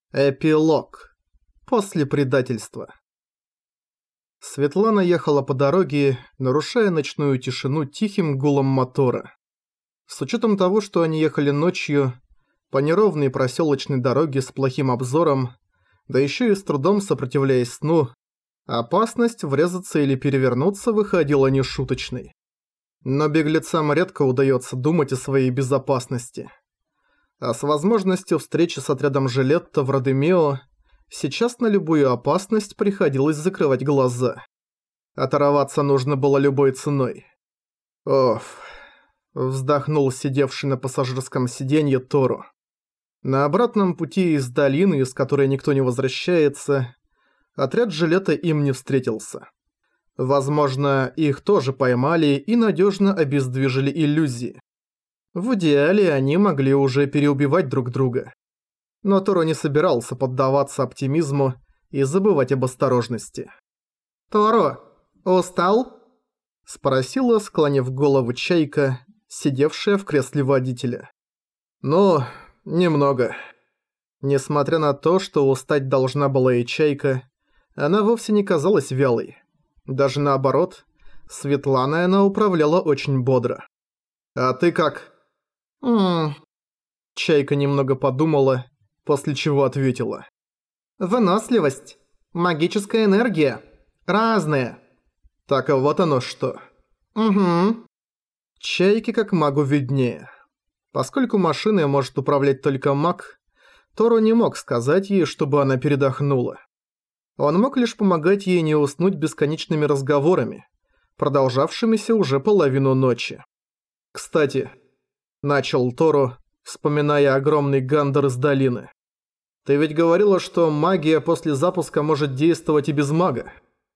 Эпилог. После предательства. Светлана ехала по дороге, нарушая ночную тишину тихим гулом мотора. С учетом того, что они ехали ночью, по неровной проселочной дороге с плохим обзором, да еще и с трудом сопротивляясь сну, опасность врезаться или перевернуться выходила нешуточной. Но беглецам редко удается думать о своей безопасности. А с возможностью встречи с отрядом Жилетто в Родемео сейчас на любую опасность приходилось закрывать глаза. Оторваться нужно было любой ценой. Оф, вздохнул сидевший на пассажирском сиденье Торо. На обратном пути из долины, из которой никто не возвращается, отряд Жилетто им не встретился. Возможно, их тоже поймали и надежно обездвижили иллюзии. В идеале они могли уже переубивать друг друга. Но Торо не собирался поддаваться оптимизму и забывать об осторожности. «Торо, устал?» – спросила, склонив голову Чайка, сидевшая в кресле водителя. «Ну, немного». Несмотря на то, что устать должна была и Чайка, она вовсе не казалась вялой. Даже наоборот, Светланой она управляла очень бодро. «А ты как?» Чайка немного подумала, после чего ответила. «Выносливость, магическая энергия, разные». «Так вот оно что». «Угу». Чайке как магу виднее. Поскольку машиной может управлять только маг, Торо не мог сказать ей, чтобы она передохнула. Он мог лишь помогать ей не уснуть бесконечными разговорами, продолжавшимися уже половину ночи. «Кстати», — начал Торо, вспоминая огромный гандер из долины. «Ты ведь говорила, что магия после запуска может действовать и без мага?»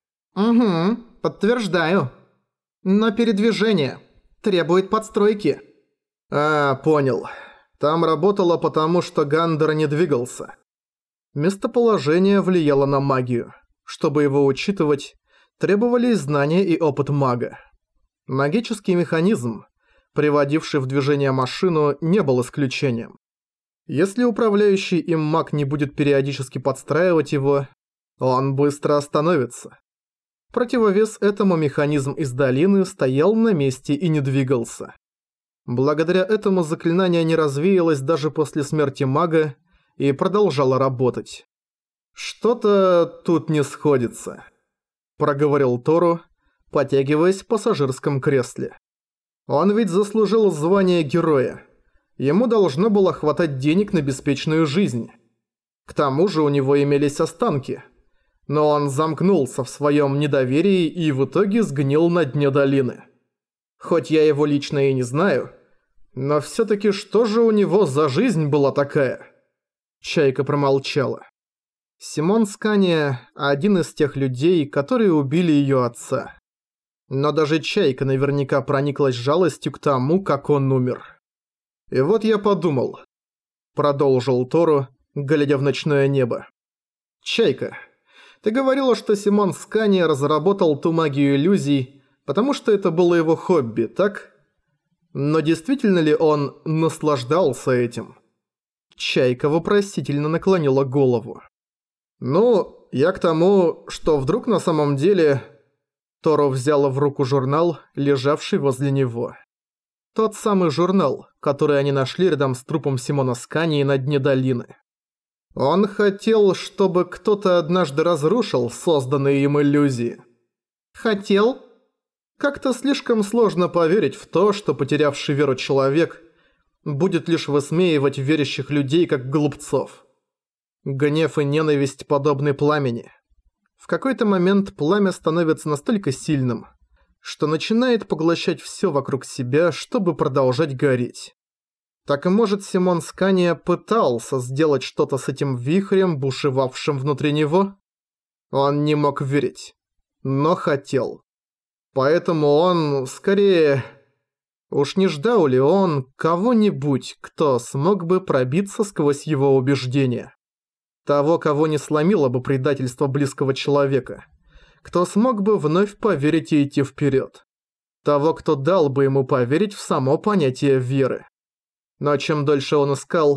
«Угу, подтверждаю. Но передвижение требует подстройки». «А, понял. Там работало потому, что гандер не двигался». Местоположение влияло на магию. Чтобы его учитывать, требовались знания и опыт мага. Магический механизм, приводивший в движение машину, не был исключением. Если управляющий им маг не будет периодически подстраивать его, он быстро остановится. Противовес этому механизм из долины стоял на месте и не двигался. Благодаря этому заклинание не развеялось даже после смерти мага и продолжало работать. «Что-то тут не сходится», – проговорил Торо, потягиваясь в пассажирском кресле. Он ведь заслужил звание героя. Ему должно было хватать денег на беспечную жизнь. К тому же у него имелись останки. Но он замкнулся в своем недоверии и в итоге сгнил на дне долины. Хоть я его лично и не знаю, но всё-таки что же у него за жизнь была такая? Чайка промолчала. Симон Скания – один из тех людей, которые убили её отца. Но даже Чайка наверняка прониклась жалостью к тому, как он умер. «И вот я подумал», – продолжил Торо, глядя в ночное небо. «Чайка, ты говорила, что Симон Скания разработал ту магию иллюзий, потому что это было его хобби, так? Но действительно ли он наслаждался этим?» Чайка вопросительно наклонила голову. «Ну, я к тому, что вдруг на самом деле...» Торо взяла в руку журнал, лежавший возле него. Тот самый журнал, который они нашли рядом с трупом Симона Скании на дне долины. Он хотел, чтобы кто-то однажды разрушил созданные им иллюзии. Хотел? Как-то слишком сложно поверить в то, что потерявший веру человек будет лишь высмеивать верящих людей как глупцов. Гнев и ненависть подобны пламени. В какой-то момент пламя становится настолько сильным, что начинает поглощать всё вокруг себя, чтобы продолжать гореть. Так и может Симон Скания пытался сделать что-то с этим вихрем, бушевавшим внутри него? Он не мог верить, но хотел. Поэтому он, скорее... Уж не ждал ли он кого-нибудь, кто смог бы пробиться сквозь его убеждения? Того, кого не сломило бы предательство близкого человека. Кто смог бы вновь поверить и идти вперед. Того, кто дал бы ему поверить в само понятие веры. Но чем дольше он искал,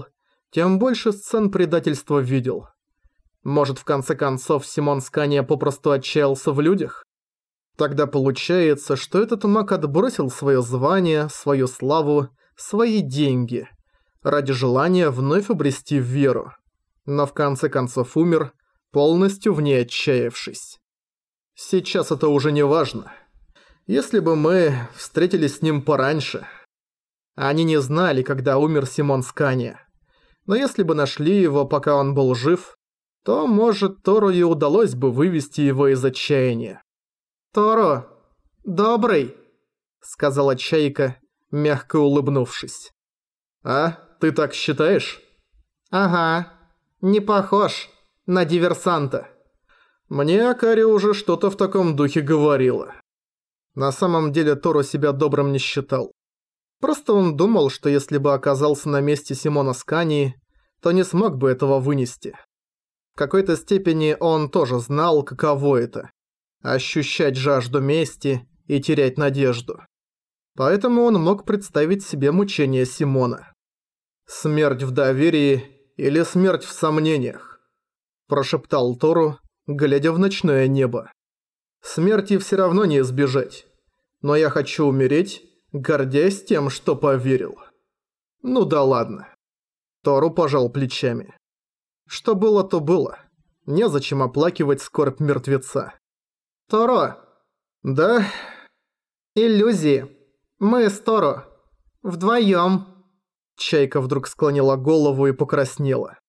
тем больше сцен предательства видел. Может, в конце концов, Симон Скания попросту отчаялся в людях? Тогда получается, что этот маг отбросил свое звание, свою славу, свои деньги ради желания вновь обрести веру. Но в конце концов умер, полностью в ней отчаявшись. Сейчас это уже не важно. Если бы мы встретились с ним пораньше. Они не знали, когда умер Симон Скания. Но если бы нашли его, пока он был жив, то, может, Тору и удалось бы вывести его из отчаяния. «Торо, добрый», — сказала Чайка, мягко улыбнувшись. «А, ты так считаешь?» «Ага, не похож на диверсанта». Мне Акари уже что-то в таком духе говорила. На самом деле Торо себя добрым не считал. Просто он думал, что если бы оказался на месте Симона Скании, то не смог бы этого вынести. В какой-то степени он тоже знал, каково это – ощущать жажду мести и терять надежду. Поэтому он мог представить себе мучения Симона. «Смерть в доверии или смерть в сомнениях?» – прошептал Тору, глядя в ночное небо. «Смерти все равно не избежать, но я хочу умереть, гордясь тем, что поверил». «Ну да ладно». Тору пожал плечами. Что было, то было. Незачем оплакивать скорбь мертвеца. «Торо!» «Да?» «Иллюзии. Мы с Торо. Вдвоем». Чайка вдруг склонила голову и покраснела.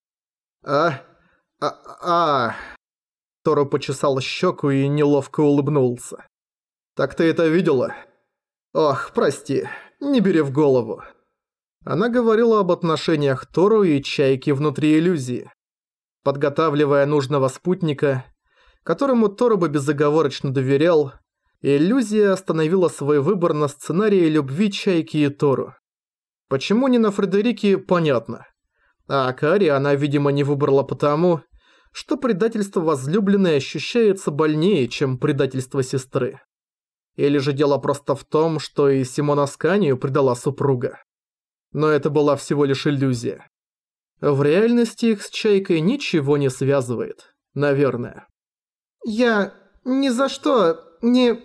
Торо почесал щеку и неловко улыбнулся. «Так ты это видела?» «Ох, прости, не бери в голову». Она говорила об отношениях Тору и Чайки внутри иллюзии, подготавливая нужного спутника, которому Тору бы безоговорочно доверял, иллюзия остановила свой выбор на сценарии любви Чайки и Тору. Почему не на Фредерике, понятно. А Акари она, видимо, не выбрала потому, что предательство возлюбленной ощущается больнее, чем предательство сестры. Или же дело просто в том, что и Симона Сканию предала супруга. Но это была всего лишь иллюзия. В реальности их с Чайкой ничего не связывает, наверное. «Я ни за что не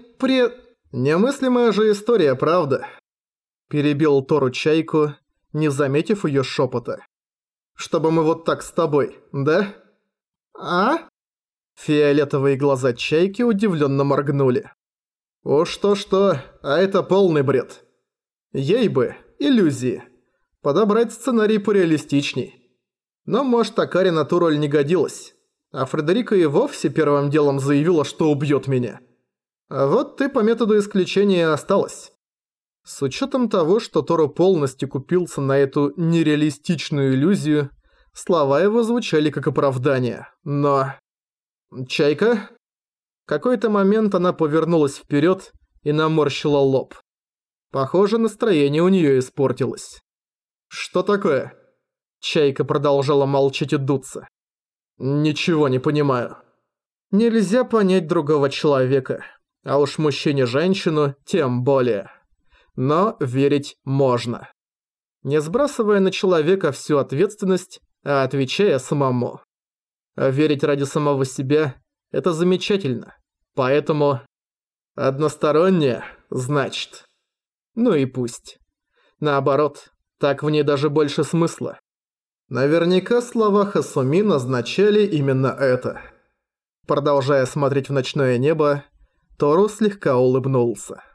Немыслимая же история, правда?» Перебил Тору Чайку, не заметив ее шепота. «Чтобы мы вот так с тобой, да?» «А?» Фиолетовые глаза Чайки удивленно моргнули. «Уж то-что, а это полный бред. Ей бы, иллюзии. Подобрать сценарий пореалистичней. Но, может, Акари на ту роль не годилась. А Фредерика и вовсе первым делом заявила, что убьет меня. А вот ты по методу исключения осталась». С учетом того, что Торо полностью купился на эту нереалистичную иллюзию, слова его звучали как оправдание. Но... «Чайка?» В какой-то момент она повернулась вперед и наморщила лоб. Похоже, настроение у нее испортилось. «Что такое?» Чайка продолжала молчать и дуться. «Ничего не понимаю». Нельзя понять другого человека, а уж мужчине-женщину тем более. Но верить можно. Не сбрасывая на человека всю ответственность, а отвечая самому. А верить ради самого себя – это замечательно. Поэтому... Одностороннее, значит. Ну и пусть. Наоборот, так в ней даже больше смысла. Наверняка слова Хасуми означали именно это. Продолжая смотреть в ночное небо, Тору слегка улыбнулся.